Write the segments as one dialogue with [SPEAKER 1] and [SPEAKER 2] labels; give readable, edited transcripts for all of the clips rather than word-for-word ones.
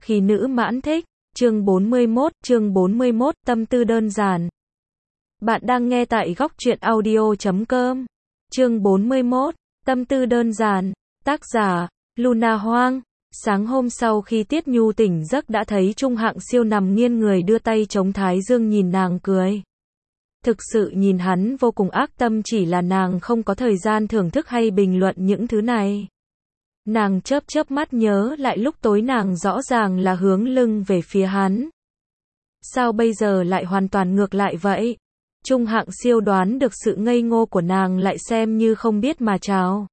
[SPEAKER 1] Khi nữ mãn thích, chương 41, tâm tư đơn giản. Bạn đang nghe tại góc truyện audio.com. Chương 41, tâm tư đơn giản, tác giả, Luna Hoang. Sáng hôm sau khi Tiết Nhu tỉnh giấc đã thấy Trung Hạng Siêu nằm nghiêng người đưa tay chống thái dương nhìn nàng cười. Thực sự nhìn hắn vô cùng ác tâm, chỉ là nàng không có thời gian thưởng thức hay bình luận những thứ này. Nàng chớp chớp mắt nhớ lại lúc tối nàng rõ ràng là hướng lưng về phía hắn. Sao bây giờ lại hoàn toàn ngược lại vậy? Trung Hạng Siêu đoán được sự ngây ngô của nàng lại xem như không biết mà chào.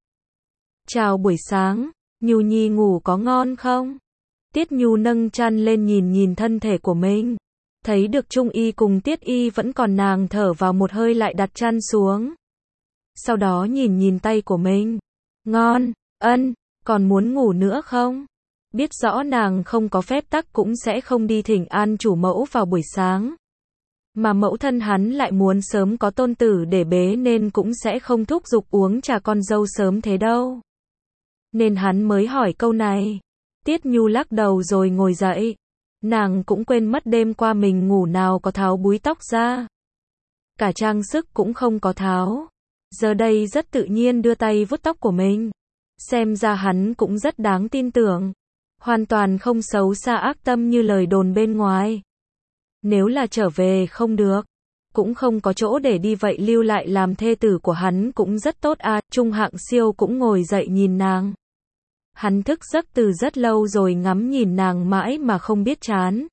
[SPEAKER 1] Chào buổi sáng, Nhu Nhi ngủ có ngon không? Tiết Nhu nâng chăn lên nhìn thân thể của mình. Thấy được Trung Y cùng Tiết Y vẫn còn, nàng thở vào một hơi lại đặt chăn xuống. Sau đó nhìn tay của mình. Ngon, ân, còn muốn ngủ nữa không? Biết rõ nàng không có phép tắc cũng sẽ không đi thỉnh an chủ mẫu vào buổi sáng. Mà mẫu thân hắn lại muốn sớm có tôn tử để bế nên cũng sẽ không thúc giục uống trà con dâu sớm thế đâu. Nên hắn mới hỏi câu này. Tiết Nhu lắc đầu rồi ngồi dậy. Nàng cũng quên mất đêm qua mình ngủ nào có tháo búi tóc ra. Cả trang sức cũng không có tháo. Giờ đây rất tự nhiên đưa tay vuốt tóc của mình. Xem ra hắn cũng rất đáng tin tưởng. Hoàn toàn không xấu xa ác tâm như lời đồn bên ngoài. Nếu là trở về không được, cũng không có chỗ để đi, vậy lưu lại làm thê tử của hắn cũng rất tốt à. Trung Hạng Siêu cũng ngồi dậy nhìn nàng. Hắn thức giấc từ rất lâu rồi, ngắm nhìn nàng mãi mà không biết chán.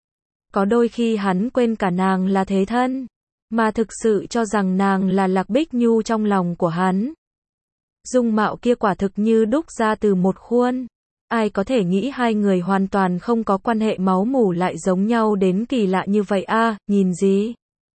[SPEAKER 1] Có đôi khi hắn quên cả nàng là thế thân, mà thực sự cho rằng nàng là Lạc Bích Nhu trong lòng của hắn. Dung mạo kia quả thực như đúc ra từ một khuôn. Ai có thể nghĩ hai người hoàn toàn không có quan hệ máu mủ lại giống nhau đến kỳ lạ như vậy à, nhìn gì?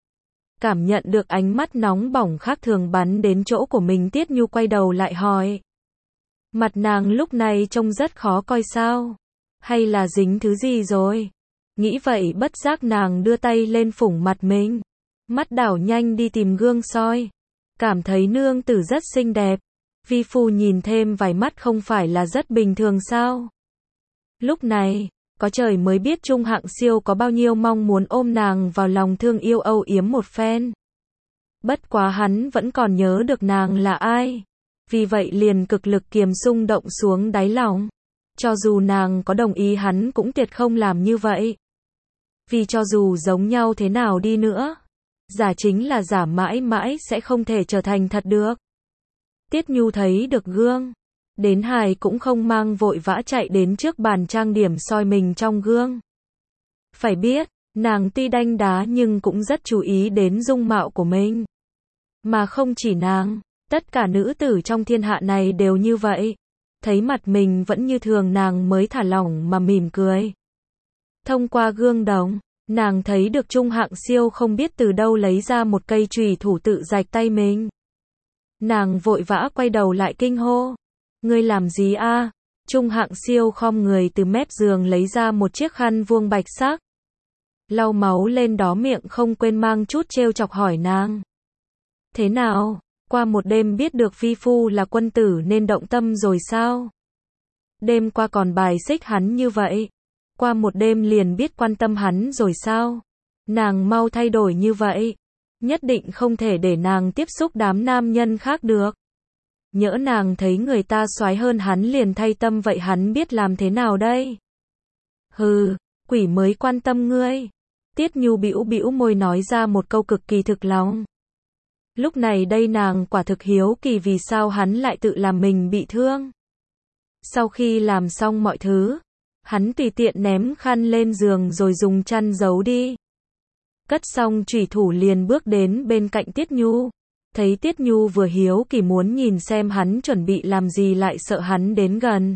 [SPEAKER 1] Cảm nhận được ánh mắt nóng bỏng khác thường bắn đến chỗ của mình, Tiết Nhu quay đầu lại hỏi. Mặt nàng lúc này trông rất khó coi sao? Hay là dính thứ gì rồi? Nghĩ vậy bất giác nàng đưa tay lên phủng mặt mình. Mắt đảo nhanh đi tìm gương soi. Cảm thấy nương tử rất xinh đẹp. Vi phu nhìn thêm vài mắt không phải là rất bình thường sao? Lúc này, có trời mới biết Trung Hạng Siêu có bao nhiêu mong muốn ôm nàng vào lòng thương yêu âu yếm một phen. Bất quá hắn vẫn còn nhớ được nàng là ai. Vì vậy liền cực lực kiềm xung động xuống đáy lòng. Cho dù nàng có đồng ý hắn cũng tuyệt không làm như vậy. Vì cho dù giống nhau thế nào đi nữa, giả chính là giả, mãi mãi sẽ không thể trở thành thật được. Tiết Nhu thấy được gương. Đến hài cũng không mang, vội vã chạy đến trước bàn trang điểm soi mình trong gương. Phải biết, nàng tuy đanh đá nhưng cũng rất chú ý đến dung mạo của mình. Mà không chỉ nàng, tất cả nữ tử trong thiên hạ này đều như vậy. Thấy mặt mình vẫn như thường nàng mới thả lỏng mà mỉm cười. Thông qua gương đồng, nàng thấy được Trung Hạng Siêu không biết từ đâu lấy ra một cây chùy thủ tự rạch tay mình. Nàng vội vã quay đầu lại kinh hô. Ngươi làm gì a? Trung Hạng Siêu khom người từ mép giường lấy ra một chiếc khăn vuông bạch sắc. Lau máu lên đó, miệng không quên mang chút trêu chọc hỏi nàng. Thế nào? Qua một đêm biết được vi phu là quân tử nên động tâm rồi sao? Đêm qua còn bài xích hắn như vậy. Qua một đêm liền biết quan tâm hắn rồi sao? Nàng mau thay đổi như vậy. Nhất định không thể để nàng tiếp xúc đám nam nhân khác được. Nhỡ nàng thấy người ta soái hơn hắn liền thay tâm, vậy hắn biết làm thế nào đây? Hừ, quỷ mới quan tâm ngươi. Tiết Nhu bĩu bĩu môi nói ra một câu cực kỳ thực lòng. Lúc này đây nàng quả thực hiếu kỳ vì sao hắn lại tự làm mình bị thương. Sau khi làm xong mọi thứ, hắn tùy tiện ném khăn lên giường rồi dùng chăn giấu đi. Cất xong chùy thủ liền bước đến bên cạnh Tiết Nhu. Thấy Tiết Nhu vừa hiếu kỳ muốn nhìn xem hắn chuẩn bị làm gì lại sợ hắn đến gần.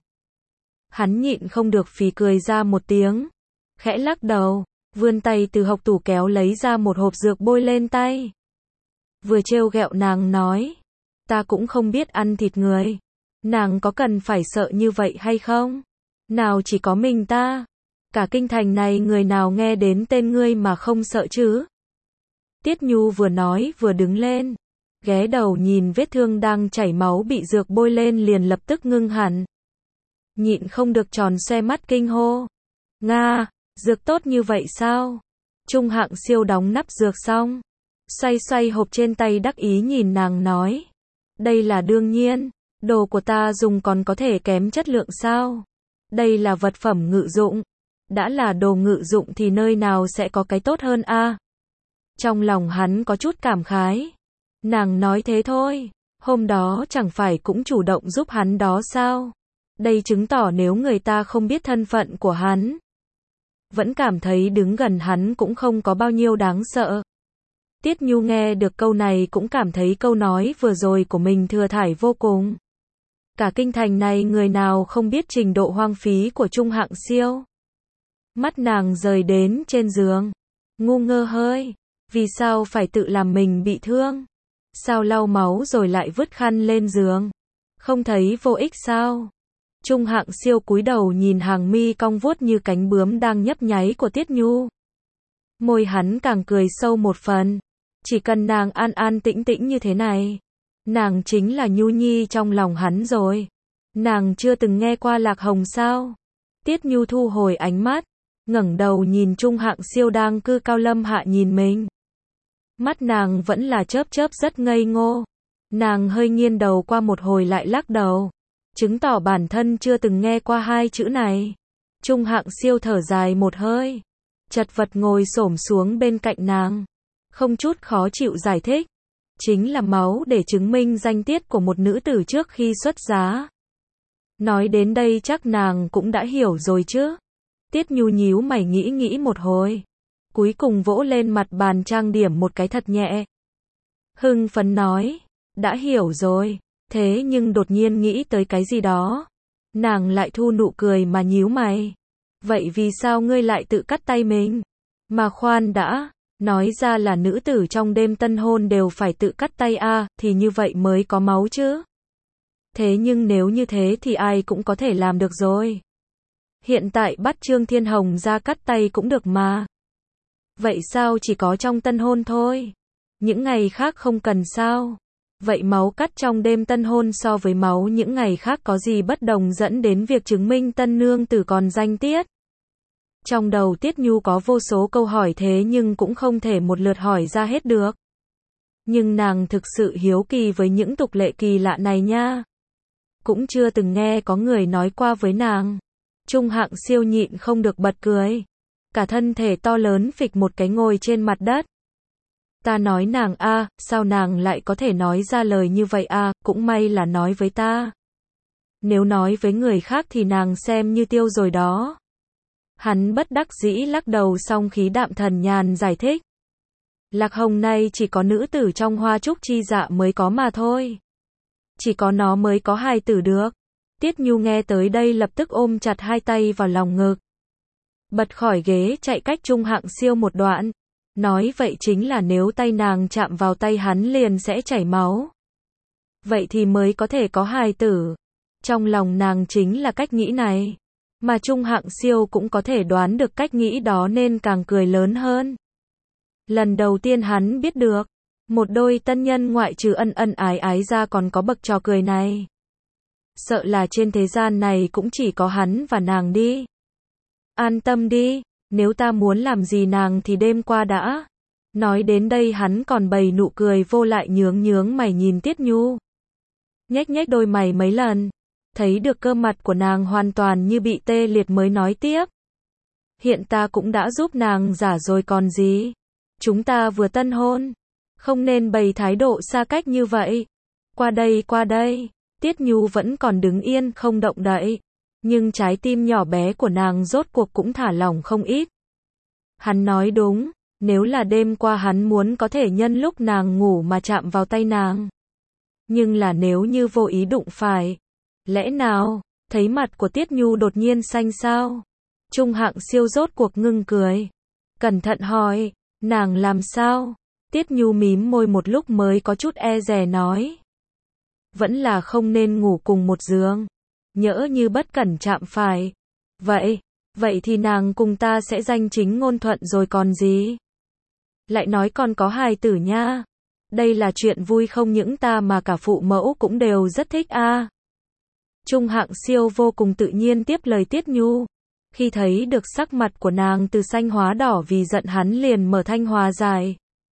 [SPEAKER 1] Hắn nhịn không được phì cười ra một tiếng. Khẽ lắc đầu, vươn tay từ hộc tủ kéo lấy ra một hộp dược bôi lên tay. Vừa trêu ghẹo nàng nói. Ta cũng không biết ăn thịt người. Nàng có cần phải sợ như vậy hay không? Nào chỉ có mình ta. Cả kinh thành này người nào nghe đến tên ngươi mà không sợ chứ? Tiết Nhu vừa nói vừa đứng lên. Ghé đầu nhìn vết thương đang chảy máu bị dược bôi lên liền lập tức ngưng hẳn. Nhịn không được tròn xoe mắt kinh hô. Nga, dược tốt như vậy sao? Trung Hạng Siêu đóng nắp dược xong, xoay xoay hộp trên tay đắc ý nhìn nàng nói. Đây là đương nhiên, đồ của ta dùng còn có thể kém chất lượng sao? Đây là vật phẩm ngự dụng. Đã là đồ ngự dụng thì nơi nào sẽ có cái tốt hơn a? Trong lòng hắn có chút cảm khái. Nàng nói thế thôi, hôm đó chẳng phải cũng chủ động giúp hắn đó sao? Đây chứng tỏ nếu người ta không biết thân phận của hắn, vẫn cảm thấy đứng gần hắn cũng không có bao nhiêu đáng sợ. Tiết Nhu nghe được câu này cũng cảm thấy câu nói vừa rồi của mình thừa thãi vô cùng. Cả kinh thành này người nào không biết trình độ hoang phí của Trung Hạng Siêu. Mắt nàng rời đến trên giường, ngu ngơ hơi, vì sao phải tự làm mình bị thương? Sao lau máu rồi lại vứt khăn lên giường? Không thấy vô ích sao? Trung Hạng Siêu cúi đầu nhìn hàng mi cong vuốt như cánh bướm đang nhấp nháy của Tiết Nhu. Môi hắn càng cười sâu một phần. Chỉ cần nàng an an tĩnh tĩnh như thế này, nàng chính là Nhu Nhi trong lòng hắn rồi. Nàng chưa từng nghe qua Lạc Hồng sao? Tiết Nhu thu hồi ánh mắt, ngẩng đầu nhìn Trung Hạng Siêu đang cư cao lâm hạ nhìn mình. Mắt nàng vẫn là chớp chớp rất ngây ngô. Nàng hơi nghiêng đầu qua một hồi lại lắc đầu, chứng tỏ bản thân chưa từng nghe qua hai chữ này. Trung Hạng Siêu thở dài một hơi, chật vật ngồi xổm xuống bên cạnh nàng, không chút khó chịu giải thích. Chính là máu để chứng minh danh tiết của một nữ tử trước khi xuất giá. Nói đến đây chắc nàng cũng đã hiểu rồi chứ. Tiết Nhu nhíu mày nghĩ một hồi, cuối cùng vỗ lên mặt bàn trang điểm một cái thật nhẹ. Hưng phấn nói, đã hiểu rồi. Thế nhưng đột nhiên nghĩ tới cái gì đó, nàng lại thu nụ cười mà nhíu mày. Vậy vì sao ngươi lại tự cắt tay mình? Mà khoan đã, nói ra là nữ tử trong đêm tân hôn đều phải tự cắt tay a, thì như vậy mới có máu chứ. Thế nhưng nếu như thế thì ai cũng có thể làm được rồi. Hiện tại bắt Trương Thiên Hồng ra cắt tay cũng được mà. Vậy sao chỉ có trong tân hôn thôi? Những ngày khác không cần sao? Vậy máu cắt trong đêm tân hôn so với máu những ngày khác có gì bất đồng dẫn đến việc chứng minh tân nương tử còn danh tiết? Trong đầu Tiết Nhu có vô số câu hỏi thế nhưng cũng không thể một lượt hỏi ra hết được. Nhưng nàng thực sự hiếu kỳ với những tục lệ kỳ lạ này nha. Cũng chưa từng nghe có người nói qua với nàng. Trung Hạng Siêu nhịn không được bật cười. Cả thân thể to lớn phịch một cái ngồi trên mặt đất. Ta nói nàng a, sao nàng lại có thể nói ra lời như vậy a, cũng may là nói với ta. Nếu nói với người khác thì nàng xem như tiêu rồi đó. Hắn bất đắc dĩ lắc đầu song khí đạm thần nhàn giải thích. Lạc Hồng này chỉ có nữ tử trong Hoa Trúc Chi Dạ mới có mà thôi. Chỉ có nó mới có hài tử được. Tiết Nhu nghe tới đây lập tức ôm chặt hai tay vào lòng ngực. Bật khỏi ghế chạy cách Trung Hạng Siêu một đoạn. Nói vậy chính là nếu tay nàng chạm vào tay hắn liền sẽ chảy máu. Vậy thì mới có thể có hài tử. Trong lòng nàng chính là cách nghĩ này. Mà Trung Hạng Siêu cũng có thể đoán được cách nghĩ đó nên càng cười lớn hơn. Lần đầu tiên hắn biết được, một đôi tân nhân ngoại trừ ân ân ái ái ra còn có bậc trò cười này. Sợ là trên thế gian này cũng chỉ có hắn và nàng đi. An tâm đi, nếu ta muốn làm gì nàng thì đêm qua đã. Nói đến đây hắn còn bày nụ cười vô lại nhướng mày nhìn Tiết Nhu. Nhếch đôi mày mấy lần. Thấy được cơ mặt của nàng hoàn toàn như bị tê liệt mới nói tiếp. Hiện ta cũng đã giúp nàng giả rồi còn gì. Chúng ta vừa tân hôn. Không nên bày thái độ xa cách như vậy. Qua đây. Tiết Nhu vẫn còn đứng yên không động đậy. Nhưng trái tim nhỏ bé của nàng rốt cuộc cũng thả lỏng không ít. Hắn nói đúng. Nếu là đêm qua hắn muốn có thể nhân lúc nàng ngủ mà chạm vào tay nàng. Nhưng là nếu như vô ý đụng phải. Lẽ nào, thấy mặt của Tiết Nhu đột nhiên xanh sao? Trung Hạng Siêu rốt cuộc ngưng cười. Cẩn thận hỏi, nàng làm sao? Tiết Nhu mím môi một lúc mới có chút e dè nói. Vẫn là không nên ngủ cùng một giường. Nhỡ như bất cẩn chạm phải. Vậy thì nàng cùng ta sẽ danh chính ngôn thuận rồi còn gì? Lại nói còn có hài tử nha. Đây là chuyện vui không những ta mà cả phụ mẫu cũng đều rất thích a. Trung Hạng Siêu vô cùng tự nhiên tiếp lời Tiết Nhu. Khi thấy được sắc mặt của nàng từ xanh hóa đỏ vì giận hắn liền mở thanh hòa giải.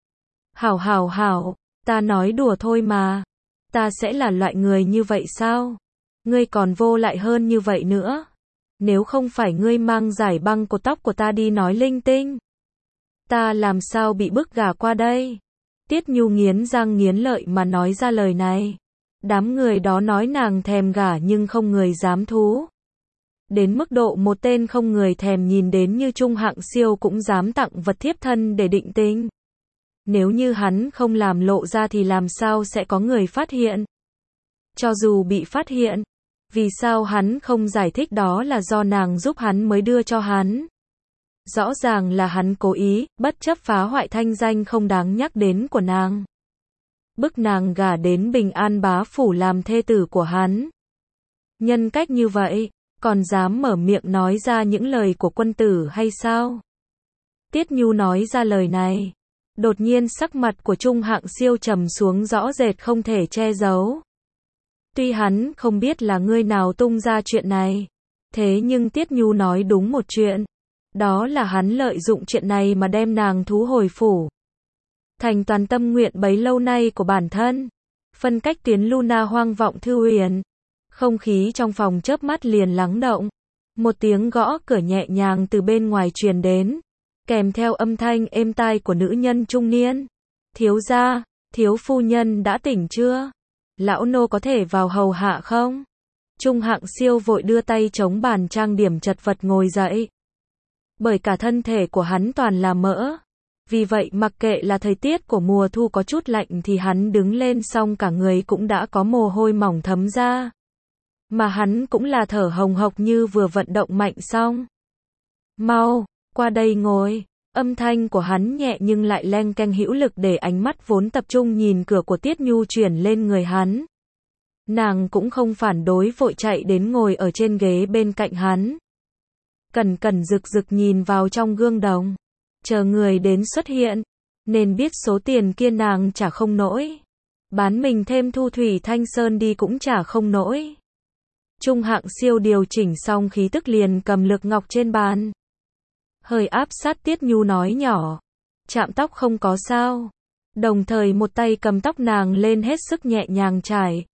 [SPEAKER 1] Hảo, ta nói đùa thôi mà. Ta sẽ là loại người như vậy sao? Ngươi còn vô lại hơn như vậy nữa. Nếu không phải ngươi mang giải băng cột tóc của ta đi nói linh tinh, ta làm sao bị bức gả qua đây? Tiết Nhu nghiến răng nghiến lợi mà nói ra lời này. Đám người đó nói nàng thèm gả nhưng không người dám thú. Đến mức độ một tên không người thèm nhìn đến như Trung Hạng Siêu cũng dám tặng vật thiếp thân để định tình. Nếu như hắn không làm lộ ra thì làm sao sẽ có người phát hiện? Cho dù bị phát hiện, vì sao hắn không giải thích đó là do nàng giúp hắn mới đưa cho hắn? Rõ ràng là hắn cố ý, bất chấp phá hoại thanh danh không đáng nhắc đến của nàng. Bức nàng gả đến Bình An bá phủ làm thê tử của hắn. Nhân cách như vậy, còn dám mở miệng nói ra những lời của quân tử hay sao? Tiết Nhu nói ra lời này. Đột nhiên sắc mặt của Trung Hạng Siêu trầm xuống rõ rệt không thể che giấu. Tuy hắn không biết là người nào tung ra chuyện này, thế nhưng Tiết Nhu nói đúng một chuyện. Đó là hắn lợi dụng chuyện này mà đem nàng thú hồi phủ. Thành toàn tâm nguyện bấy lâu nay của bản thân. Phân cách tuyến Luna hoang vọng thư huyền. Không khí trong phòng chớp mắt liền lắng động. Một tiếng gõ cửa nhẹ nhàng từ bên ngoài truyền đến, kèm theo âm thanh êm tai của nữ nhân trung niên. Thiếu gia, thiếu phu nhân đã tỉnh chưa? Lão nô có thể vào hầu hạ không? Trung Hạng Siêu vội đưa tay chống bàn trang điểm chật vật ngồi dậy. Bởi cả thân thể của hắn toàn là mỡ. Vì vậy mặc kệ là thời tiết của mùa thu có chút lạnh thì hắn đứng lên xong cả người cũng đã có mồ hôi mỏng thấm ra. Mà hắn cũng là thở hồng hộc như vừa vận động mạnh xong. Mau, qua đây ngồi. Âm thanh của hắn nhẹ nhưng lại leng keng hữu lực để ánh mắt vốn tập trung nhìn cửa của Tiết Nhu chuyển lên người hắn. Nàng cũng không phản đối vội chạy đến ngồi ở trên ghế bên cạnh hắn. Cẩn cẩn rực rực nhìn vào trong gương đồng. Chờ người đến xuất hiện. Nên biết số tiền kia nàng trả không nổi. Bán mình thêm Thu Thủy Thanh Sơn đi cũng trả không nổi. Trung Hạng Siêu điều chỉnh xong khí tức liền cầm lược ngọc trên bàn. Hơi áp sát Tiết Nhu nói nhỏ. Chạm tóc không có sao. Đồng thời một tay cầm tóc nàng lên hết sức nhẹ nhàng trải.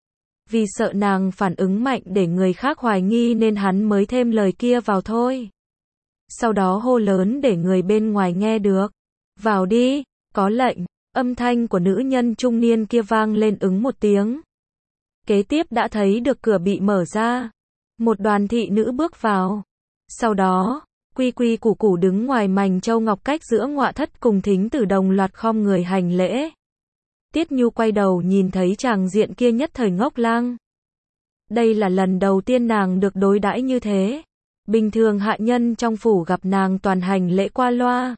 [SPEAKER 1] Vì sợ nàng phản ứng mạnh để người khác hoài nghi nên hắn mới thêm lời kia vào thôi. Sau đó hô lớn để người bên ngoài nghe được. Vào đi, có lệnh. Âm thanh của nữ nhân trung niên kia vang lên ứng một tiếng. Kế tiếp đã thấy được cửa bị mở ra. Một đoàn thị nữ bước vào. Sau đó, quy quy củ củ đứng ngoài mành châu ngọc cách giữa ngọa thất cùng thính tử đồng loạt khom người hành lễ. Tiết Nhu quay đầu nhìn thấy tràng diện kia nhất thời ngốc lăng. Đây là lần đầu tiên nàng được đối đãi như thế. Bình thường hạ nhân trong phủ gặp nàng toàn hành lễ qua loa.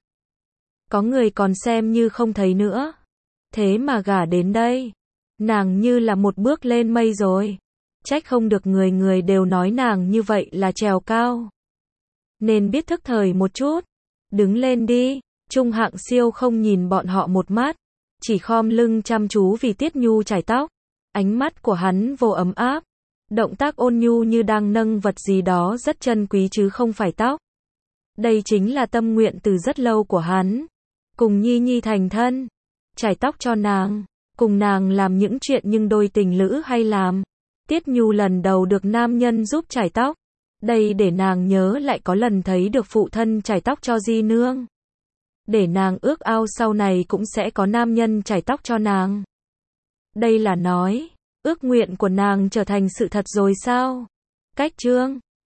[SPEAKER 1] Có người còn xem như không thấy nữa. Thế mà gả đến đây. Nàng như là một bước lên mây rồi. Trách không được người người đều nói nàng như vậy là trèo cao. Nên biết thức thời một chút. Đứng lên đi. Trung Hạng Siêu không nhìn bọn họ một mắt. Chỉ khom lưng chăm chú vì Tiết Nhu chải tóc. Ánh mắt của hắn vô ấm áp. Động tác ôn nhu như đang nâng vật gì đó rất chân quý chứ không phải tóc. Đây chính là tâm nguyện từ rất lâu của hắn. Cùng Nhi Nhi thành thân. Chải tóc cho nàng. Cùng nàng làm những chuyện nhưng đôi tình lữ hay làm. Tiết Nhu lần đầu được nam nhân giúp chải tóc. Đây để nàng nhớ lại có lần thấy được phụ thân chải tóc cho di nương. Để nàng ước ao sau này cũng sẽ có nam nhân chải tóc cho nàng. Đây là nói, ước nguyện của nàng trở thành sự thật rồi sao? Cách chương